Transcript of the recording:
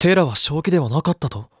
テラは正気ではなかったと？